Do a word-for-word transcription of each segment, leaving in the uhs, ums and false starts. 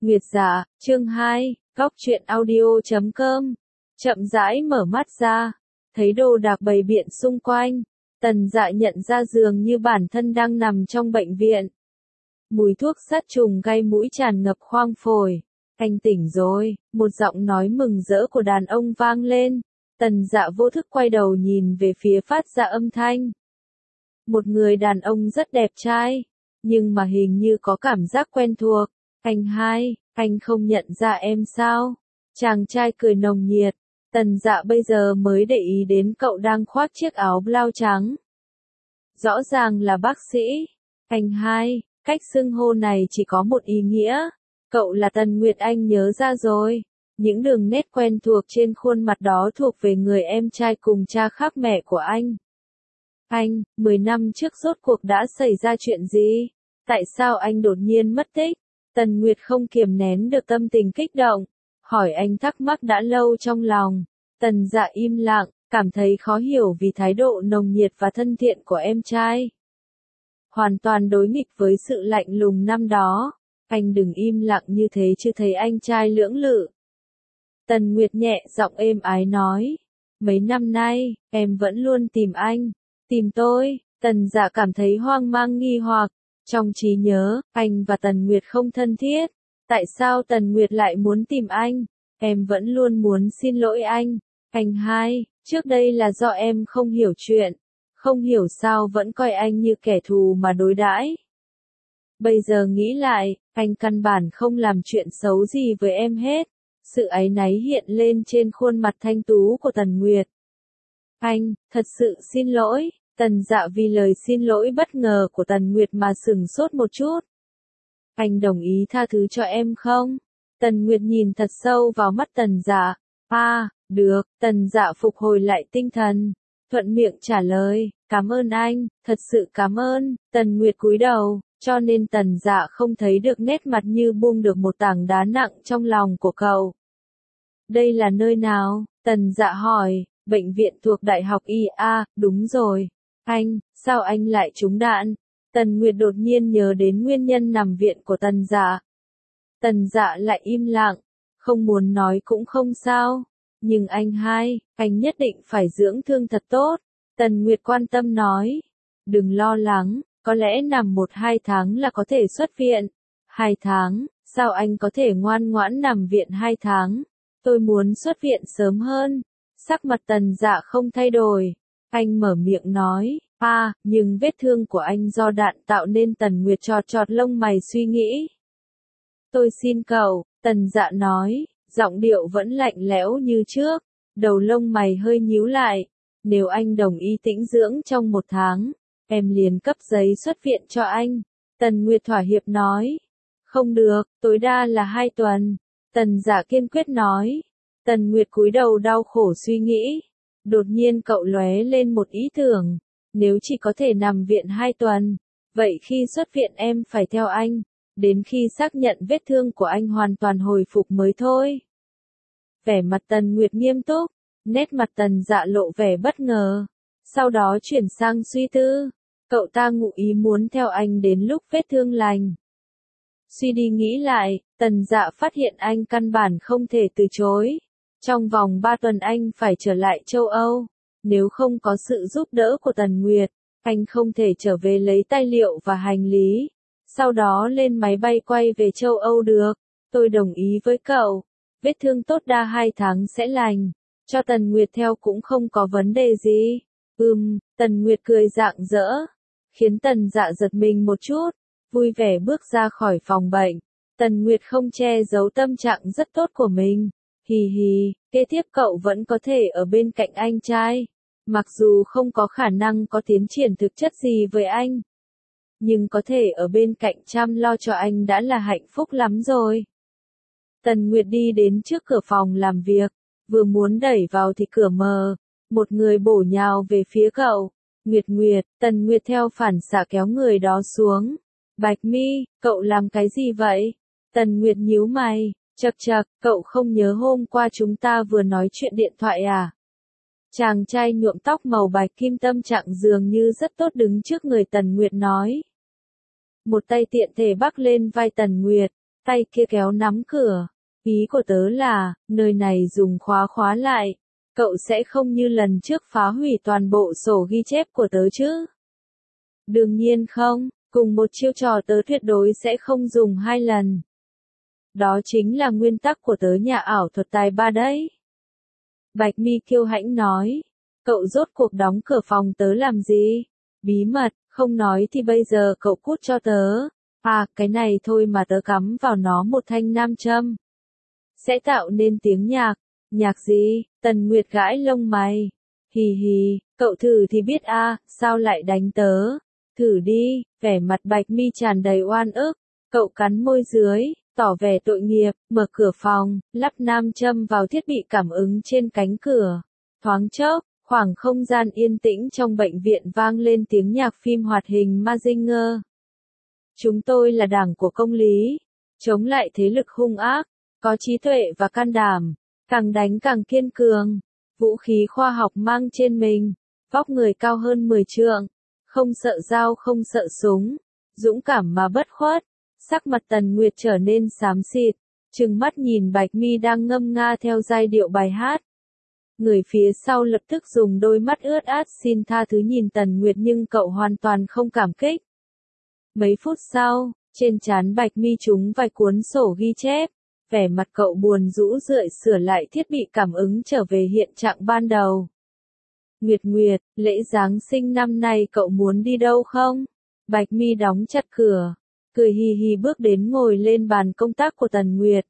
Nguyệt Dạ, chương hai, góc truyện audio chấm com. Chậm rãi mở mắt ra, thấy đồ đạc bày biện xung quanh, Tần Dạ nhận ra dường như bản thân đang nằm trong bệnh viện. Mùi thuốc sát trùng gây mũi tràn ngập khoang phổi. Anh tỉnh rồi, một giọng nói mừng rỡ của đàn ông vang lên. Tần Dạ vô thức quay đầu nhìn về phía phát ra âm thanh. Một người đàn ông rất đẹp trai, nhưng mà hình như có cảm giác quen thuộc. Anh hai, anh không nhận ra em sao? Chàng trai cười nồng nhiệt. Tần Dạ bây giờ mới để ý đến cậu đang khoác chiếc áo blau trắng. Rõ ràng là bác sĩ. Anh hai, cách xưng hô này chỉ có một ý nghĩa. Cậu là Tần Nguyệt, anh nhớ ra rồi. Những đường nét quen thuộc trên khuôn mặt đó thuộc về người em trai cùng cha khác mẹ của anh. Anh, mười năm trước rốt cuộc đã xảy ra chuyện gì? Tại sao anh đột nhiên mất tích? Tần Nguyệt không kiềm nén được tâm tình kích động, hỏi anh thắc mắc đã lâu trong lòng. Tần Dạ im lặng, cảm thấy khó hiểu vì thái độ nồng nhiệt và thân thiện của em trai. Hoàn toàn đối nghịch với sự lạnh lùng năm đó. Anh đừng im lặng như thế chứ, thấy anh trai lưỡng lự. Tần Nguyệt nhẹ giọng êm ái nói. Mấy năm nay, em vẫn luôn tìm anh. Tìm tôi. Tần Dạ cảm thấy hoang mang nghi hoặc. Trong trí nhớ, anh và Tần Nguyệt không thân thiết. Tại sao Tần Nguyệt lại muốn tìm anh? Em vẫn luôn muốn xin lỗi anh. Anh hai, trước đây là do em không hiểu chuyện. Không hiểu sao vẫn coi anh như kẻ thù mà đối đãi. Bây giờ nghĩ lại, anh căn bản không làm chuyện xấu gì với em hết. Sự áy náy hiện lên trên khuôn mặt thanh tú của Tần Nguyệt. Anh, thật sự xin lỗi. Tần Dạ vì lời xin lỗi bất ngờ của Tần Nguyệt mà sửng sốt một chút. Anh đồng ý tha thứ cho em không? Tần Nguyệt nhìn thật sâu vào mắt Tần Dạ. À, được. Tần Dạ phục hồi lại tinh thần, thuận miệng trả lời, cảm ơn anh, thật sự cảm ơn. Tần Nguyệt cúi đầu, cho nên Tần Dạ không thấy được nét mặt như buông được một tảng đá nặng trong lòng của cậu. Đây là nơi nào? Tần Dạ hỏi. Bệnh viện thuộc Đại học Y A, đúng rồi. Anh, sao anh lại trúng đạn? Tần Nguyệt đột nhiên nhớ đến nguyên nhân nằm viện của Tần Dạ. Tần Dạ lại im lặng, không muốn nói cũng không sao. Nhưng anh hai, anh nhất định phải dưỡng thương thật tốt. Tần Nguyệt quan tâm nói. Đừng lo lắng, có lẽ nằm một hai tháng là có thể xuất viện. Hai tháng, sao anh có thể ngoan ngoãn nằm viện hai tháng? Tôi muốn xuất viện sớm hơn. Sắc mặt Tần Dạ không thay đổi. Anh mở miệng nói, à, nhưng vết thương của anh do đạn tạo nên. Tần Nguyệt chọt chọt lông mày suy nghĩ. Tôi xin cậu, Tần Dạ nói, giọng điệu vẫn lạnh lẽo như trước, đầu lông mày hơi nhíu lại. Nếu anh đồng ý tĩnh dưỡng trong một tháng, em liền cấp giấy xuất viện cho anh. Tần Nguyệt thỏa hiệp nói. Không được, tối đa là hai tuần. Tần Dạ kiên quyết nói. Tần Nguyệt cúi đầu đau khổ suy nghĩ. Đột nhiên cậu lóe lên một ý tưởng. Nếu chỉ có thể nằm viện hai tuần, vậy khi xuất viện em phải theo anh, đến khi xác nhận vết thương của anh hoàn toàn hồi phục mới thôi. Vẻ mặt Tần Nguyệt nghiêm túc, nét mặt Tần Dạ lộ vẻ bất ngờ. Sau đó chuyển sang suy tư. Cậu ta ngụ ý muốn theo anh đến lúc vết thương lành. Suy đi nghĩ lại, Tần Dạ phát hiện anh căn bản không thể từ chối. Trong vòng ba tuần anh phải trở lại châu Âu. Nếu không có sự giúp đỡ của Tần Nguyệt, anh không thể trở về lấy tài liệu và hành lý. Sau đó lên máy bay quay về châu Âu được. Tôi đồng ý với cậu. Vết thương tốt đa hai tháng sẽ lành. Cho Tần Nguyệt theo cũng không có vấn đề gì. Ừm, Tần Nguyệt cười rạng rỡ. Khiến Tần Dạ giật mình một chút. Vui vẻ bước ra khỏi phòng bệnh. Tần Nguyệt không che giấu tâm trạng rất tốt của mình. Hì hì, kế tiếp cậu vẫn có thể ở bên cạnh anh trai. Mặc dù không có khả năng có tiến triển thực chất gì với anh, nhưng có thể ở bên cạnh chăm lo cho anh đã là hạnh phúc lắm rồi. Tần Nguyệt đi đến trước cửa phòng làm việc, vừa muốn đẩy vào thì cửa mở, một người bổ nhào về phía cậu. Nguyệt Nguyệt, Tần Nguyệt theo phản xạ kéo người đó xuống. Bạch Mi, cậu làm cái gì vậy? Tần Nguyệt nhíu mày, chậc chậc, cậu không nhớ hôm qua chúng ta vừa nói chuyện điện thoại à? Chàng trai nhuộm tóc màu bạch kim tâm trạng dường như rất tốt đứng trước người Tần Nguyệt nói. Một tay tiện thể bắc lên vai Tần Nguyệt, tay kia kéo nắm cửa. Ý của tớ là, nơi này dùng khóa khóa lại. Cậu sẽ không như lần trước phá hủy toàn bộ sổ ghi chép của tớ chứ? Đương nhiên không, cùng một chiêu trò tớ tuyệt đối sẽ không dùng hai lần. Đó chính là nguyên tắc của tớ nhà ảo thuật tài ba đấy. Bạch Mi kiêu hãnh nói, cậu rốt cuộc đóng cửa phòng tớ làm gì? Bí mật, không nói thì bây giờ cậu cút cho tớ. À, cái này thôi mà tớ cắm vào nó một thanh nam châm. Sẽ tạo nên tiếng nhạc. Nhạc gì? Tần Nguyệt gãi lông mày. Hì hì, cậu thử thì biết a, à, sao lại đánh tớ? Thử đi, vẻ mặt Bạch Mi tràn đầy oan ức. Cậu cắn môi dưới, tỏ vẻ tội nghiệp, mở cửa phòng, lắp nam châm vào thiết bị cảm ứng trên cánh cửa. Thoáng chốc, khoảng không gian yên tĩnh trong bệnh viện vang lên tiếng nhạc phim hoạt hình Mazinger. Chúng tôi là đảng của công lý, chống lại thế lực hung ác, có trí tuệ và can đảm, càng đánh càng kiên cường, vũ khí khoa học mang trên mình, vóc người cao hơn mười trượng, không sợ dao không sợ súng, dũng cảm mà bất khuất. Sắc mặt Tần Nguyệt trở nên xám xịt, trừng mắt nhìn Bạch Mi đang ngâm nga theo giai điệu bài hát. Người phía sau lập tức dùng đôi mắt ướt át xin tha thứ nhìn Tần Nguyệt nhưng cậu hoàn toàn không cảm kích. Mấy phút sau, trên trán Bạch Mi trúng vài cuốn sổ ghi chép, vẻ mặt cậu buồn rũ rượi sửa lại thiết bị cảm ứng trở về hiện trạng ban đầu. Nguyệt Nguyệt, lễ Giáng sinh năm nay cậu muốn đi đâu không? Bạch Mi đóng chặt cửa, cười hì hì bước đến ngồi lên bàn công tác của Tần Nguyệt.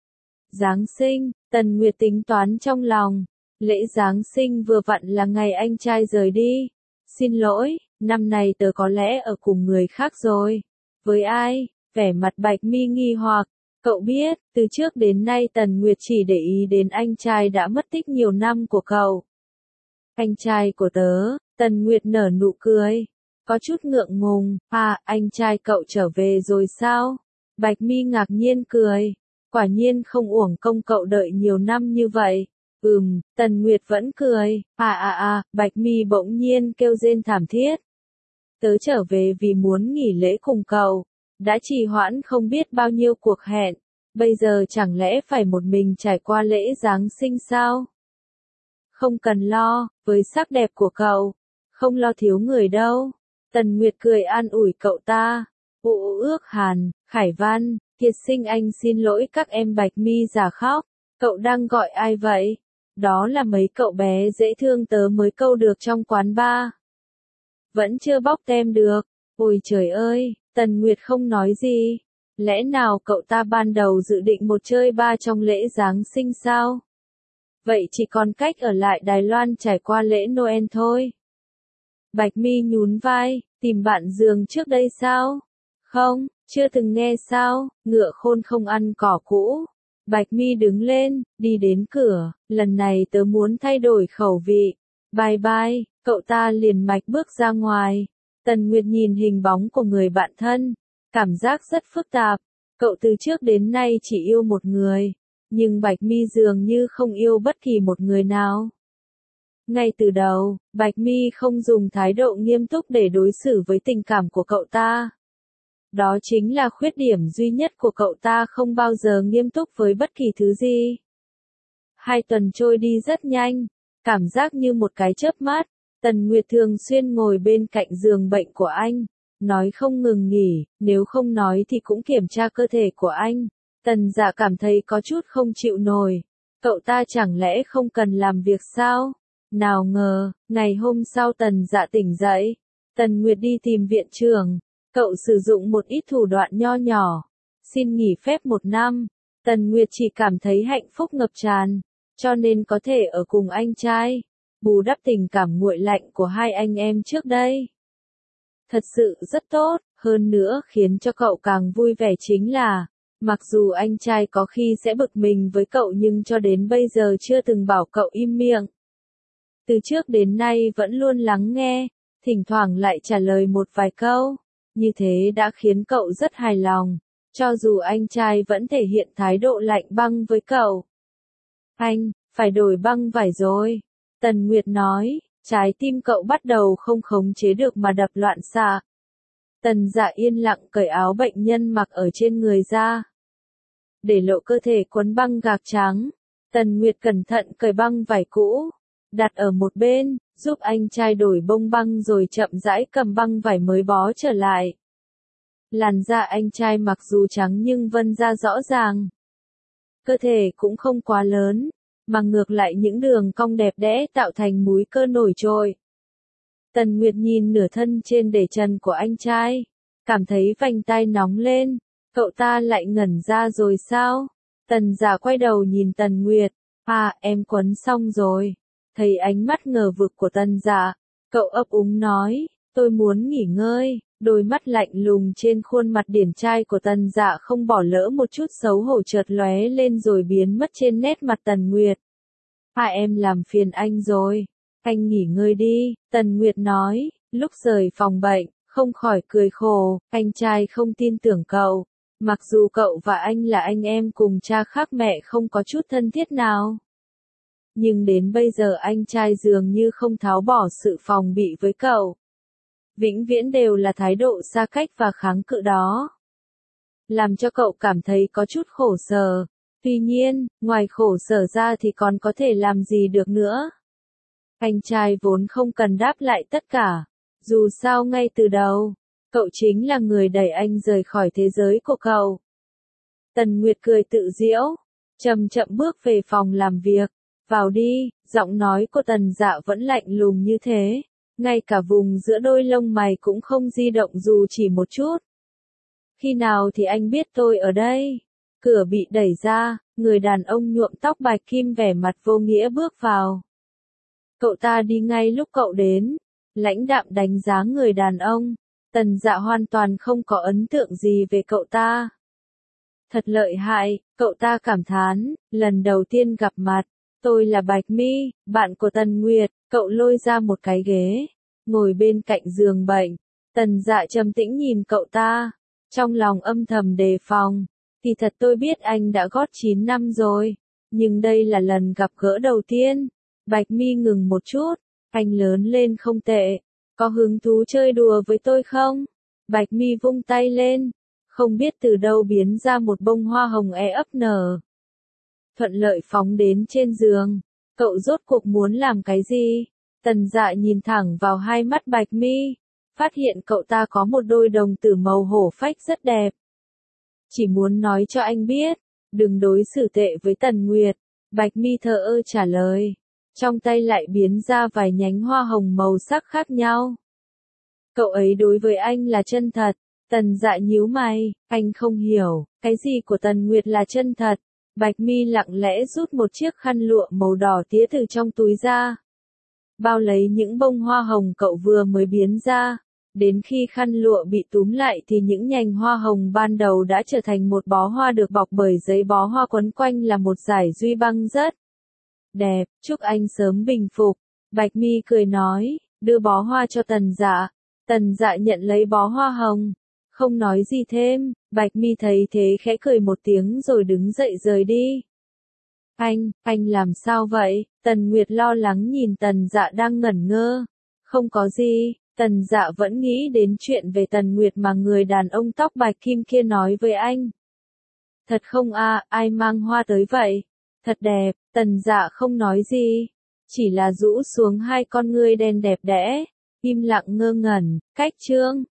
Giáng sinh, Tần Nguyệt tính toán trong lòng, lễ Giáng sinh vừa vặn là ngày anh trai rời đi. Xin lỗi, năm nay tớ có lẽ ở cùng người khác rồi. Với ai? Vẻ mặt Bạch Mi nghi hoặc. Cậu biết, từ trước đến nay Tần Nguyệt chỉ để ý đến anh trai đã mất tích nhiều năm của cậu. Anh trai của tớ, Tần Nguyệt nở nụ cười. Có chút ngượng ngùng, à, anh trai cậu trở về rồi sao? Bạch Mi ngạc nhiên cười. Quả nhiên không uổng công cậu đợi nhiều năm như vậy. Ừm, Tần Nguyệt vẫn cười. À à à, Bạch Mi bỗng nhiên kêu rên thảm thiết. Tớ trở về vì muốn nghỉ lễ cùng cậu. Đã trì hoãn không biết bao nhiêu cuộc hẹn. Bây giờ chẳng lẽ phải một mình trải qua lễ Giáng sinh sao? Không cần lo, với sắc đẹp của cậu. Không lo thiếu người đâu. Tần Nguyệt cười an ủi cậu ta. Ụ ước Hàn, Khải Văn, Kiệt Sinh anh xin lỗi các em. Bạch Mi giả khóc. Cậu đang gọi ai vậy? Đó là mấy cậu bé dễ thương tớ mới câu được trong quán bar. Vẫn chưa bóc tem được. Ôi trời ơi, Tần Nguyệt không nói gì. Lẽ nào cậu ta ban đầu dự định một chơi ba trong lễ Giáng sinh sao? Vậy chỉ còn cách ở lại Đài Loan trải qua lễ Noel thôi. Bạch Mi nhún vai, tìm bạn giường trước đây sao? Không, chưa từng nghe sao, ngựa khôn không ăn cỏ cũ. Bạch Mi đứng lên, đi đến cửa, lần này tớ muốn thay đổi khẩu vị. Bye bye, cậu ta liền mạch bước ra ngoài. Tần Nguyệt nhìn hình bóng của người bạn thân, cảm giác rất phức tạp. Cậu từ trước đến nay chỉ yêu một người, nhưng Bạch Mi dường như không yêu bất kỳ một người nào. Ngay từ đầu, Bạch Mi không dùng thái độ nghiêm túc để đối xử với tình cảm của cậu ta. Đó chính là khuyết điểm duy nhất của cậu ta, không bao giờ nghiêm túc với bất kỳ thứ gì. Hai tuần trôi đi rất nhanh, cảm giác như một cái chớp mắt. Tần Nguyệt thường xuyên ngồi bên cạnh giường bệnh của anh, nói không ngừng nghỉ, nếu không nói thì cũng kiểm tra cơ thể của anh. Tần Dạ cảm thấy có chút không chịu nổi. Cậu ta chẳng lẽ không cần làm việc sao? Nào ngờ, ngày hôm sau Tần Dạ tỉnh dậy. Tần Nguyệt đi tìm viện trưởng. Cậu sử dụng một ít thủ đoạn nho nhỏ. Xin nghỉ phép một năm. Tần Nguyệt chỉ cảm thấy hạnh phúc ngập tràn. Cho nên có thể ở cùng anh trai. Bù đắp tình cảm nguội lạnh của hai anh em trước đây. Thật sự rất tốt, hơn nữa khiến cho cậu càng vui vẻ chính là, mặc dù anh trai có khi sẽ bực mình với cậu nhưng cho đến bây giờ chưa từng bảo cậu im miệng. Từ trước đến nay vẫn luôn lắng nghe, thỉnh thoảng lại trả lời một vài câu, như thế đã khiến cậu rất hài lòng, cho dù anh trai vẫn thể hiện thái độ lạnh băng với cậu. Anh, phải đổi băng vải rồi. Tần Nguyệt nói, trái tim cậu bắt đầu không khống chế được mà đập loạn xạ. Tần Dạ yên lặng cởi áo bệnh nhân mặc ở trên người ra. để lộ cơ thể quấn băng gạc trắng. Tần Nguyệt cẩn thận cởi băng vải cũ, đặt ở một bên, giúp anh trai đổi bông băng rồi chậm rãi cầm băng vải mới bó trở lại. Làn da anh trai mặc dù trắng nhưng vân da rõ ràng. Cơ thể cũng không quá lớn, mà ngược lại những đường cong đẹp đẽ tạo thành múi cơ nổi trội. Tần Nguyệt nhìn nửa thân trên để trần của anh trai, cảm thấy vành tai nóng lên, cậu ta lại ngẩn ra rồi sao? Tần Dạ quay đầu nhìn Tần Nguyệt, à em quấn xong rồi. Thấy ánh mắt ngờ vực của Tần Dạ, cậu ấp úng nói, tôi muốn nghỉ ngơi. Đôi mắt lạnh lùng trên khuôn mặt điển trai của Tần Dạ không bỏ lỡ một chút xấu hổ chợt lóe lên rồi biến mất trên nét mặt Tần Nguyệt. À em làm phiền anh rồi, anh nghỉ ngơi đi, Tần Nguyệt nói, lúc rời phòng bệnh, không khỏi cười khổ, anh trai không tin tưởng cậu, mặc dù cậu và anh là anh em cùng cha khác mẹ không có chút thân thiết nào. Nhưng đến bây giờ anh trai dường như không tháo bỏ sự phòng bị với cậu. Vĩnh viễn đều là thái độ xa cách và kháng cự đó. Làm cho cậu cảm thấy có chút khổ sở. Tuy nhiên, ngoài khổ sở ra thì còn có thể làm gì được nữa. Anh trai vốn không cần đáp lại tất cả. Dù sao ngay từ đầu, cậu chính là người đẩy anh rời khỏi thế giới của cậu. Tần Nguyệt cười tự giễu, chậm chậm bước về phòng làm việc. Vào đi, giọng nói của Tần Dạ vẫn lạnh lùng như thế. Ngay cả vùng giữa đôi lông mày cũng không di động dù chỉ một chút. Khi nào thì anh biết tôi ở đây? Cửa bị đẩy ra, người đàn ông nhuộm tóc bạch kim vẻ mặt vô nghĩa bước vào. Cậu ta đi ngay lúc cậu đến, lãnh đạm đánh giá người đàn ông. Tần Dạ hoàn toàn không có ấn tượng gì về cậu ta. Thật lợi hại, cậu ta cảm thán, lần đầu tiên gặp mặt. Tôi là Bạch Mi, bạn của Tần Nguyệt, cậu lôi ra một cái ghế, ngồi bên cạnh giường bệnh. Tần Dạ trầm tĩnh nhìn cậu ta, trong lòng âm thầm đề phòng. Thì thật tôi biết anh đã gót chín năm rồi, nhưng đây là lần gặp gỡ đầu tiên. Bạch Mi ngừng một chút, anh lớn lên không tệ, có hứng thú chơi đùa với tôi không? Bạch Mi vung tay lên, không biết từ đâu biến ra một bông hoa hồng e ấp nở. Thuận lợi phóng đến trên giường, cậu rốt cuộc muốn làm cái gì? Tần Dạ nhìn thẳng vào hai mắt Bạch Mi, phát hiện cậu ta có một đôi đồng tử màu hổ phách rất đẹp. Chỉ muốn nói cho anh biết, đừng đối xử tệ với Tần Nguyệt. Bạch Mi thờ ơ trả lời, trong tay lại biến ra vài nhánh hoa hồng màu sắc khác nhau. Cậu ấy đối với anh là chân thật. Tần Dạ nhíu mày, anh không hiểu, cái gì của Tần Nguyệt là chân thật. Bạch Mi lặng lẽ rút một chiếc khăn lụa màu đỏ tía từ trong túi ra, bao lấy những bông hoa hồng cậu vừa mới biến ra. Đến khi khăn lụa bị túm lại thì những nhành hoa hồng ban đầu đã trở thành một bó hoa được bọc bởi giấy bó hoa quấn quanh là một dải duy băng rất đẹp. Chúc anh sớm bình phục. Bạch Mi cười nói, đưa bó hoa cho Tần Dạ. Tần Dạ nhận lấy bó hoa hồng, không nói gì thêm. Bạch Mi thấy thế khẽ cười một tiếng rồi đứng dậy rời đi. Anh, anh làm sao vậy? Tần Nguyệt lo lắng nhìn Tần Dạ đang ngẩn ngơ. Không có gì, Tần Dạ vẫn nghĩ đến chuyện về Tần Nguyệt mà người đàn ông tóc bạch kim kia nói với anh. Thật không à, ai mang hoa tới vậy? Thật đẹp. Tần Dạ không nói gì, chỉ là rũ xuống hai con ngươi đen đẹp đẽ, im lặng ngơ ngẩn. Cách chương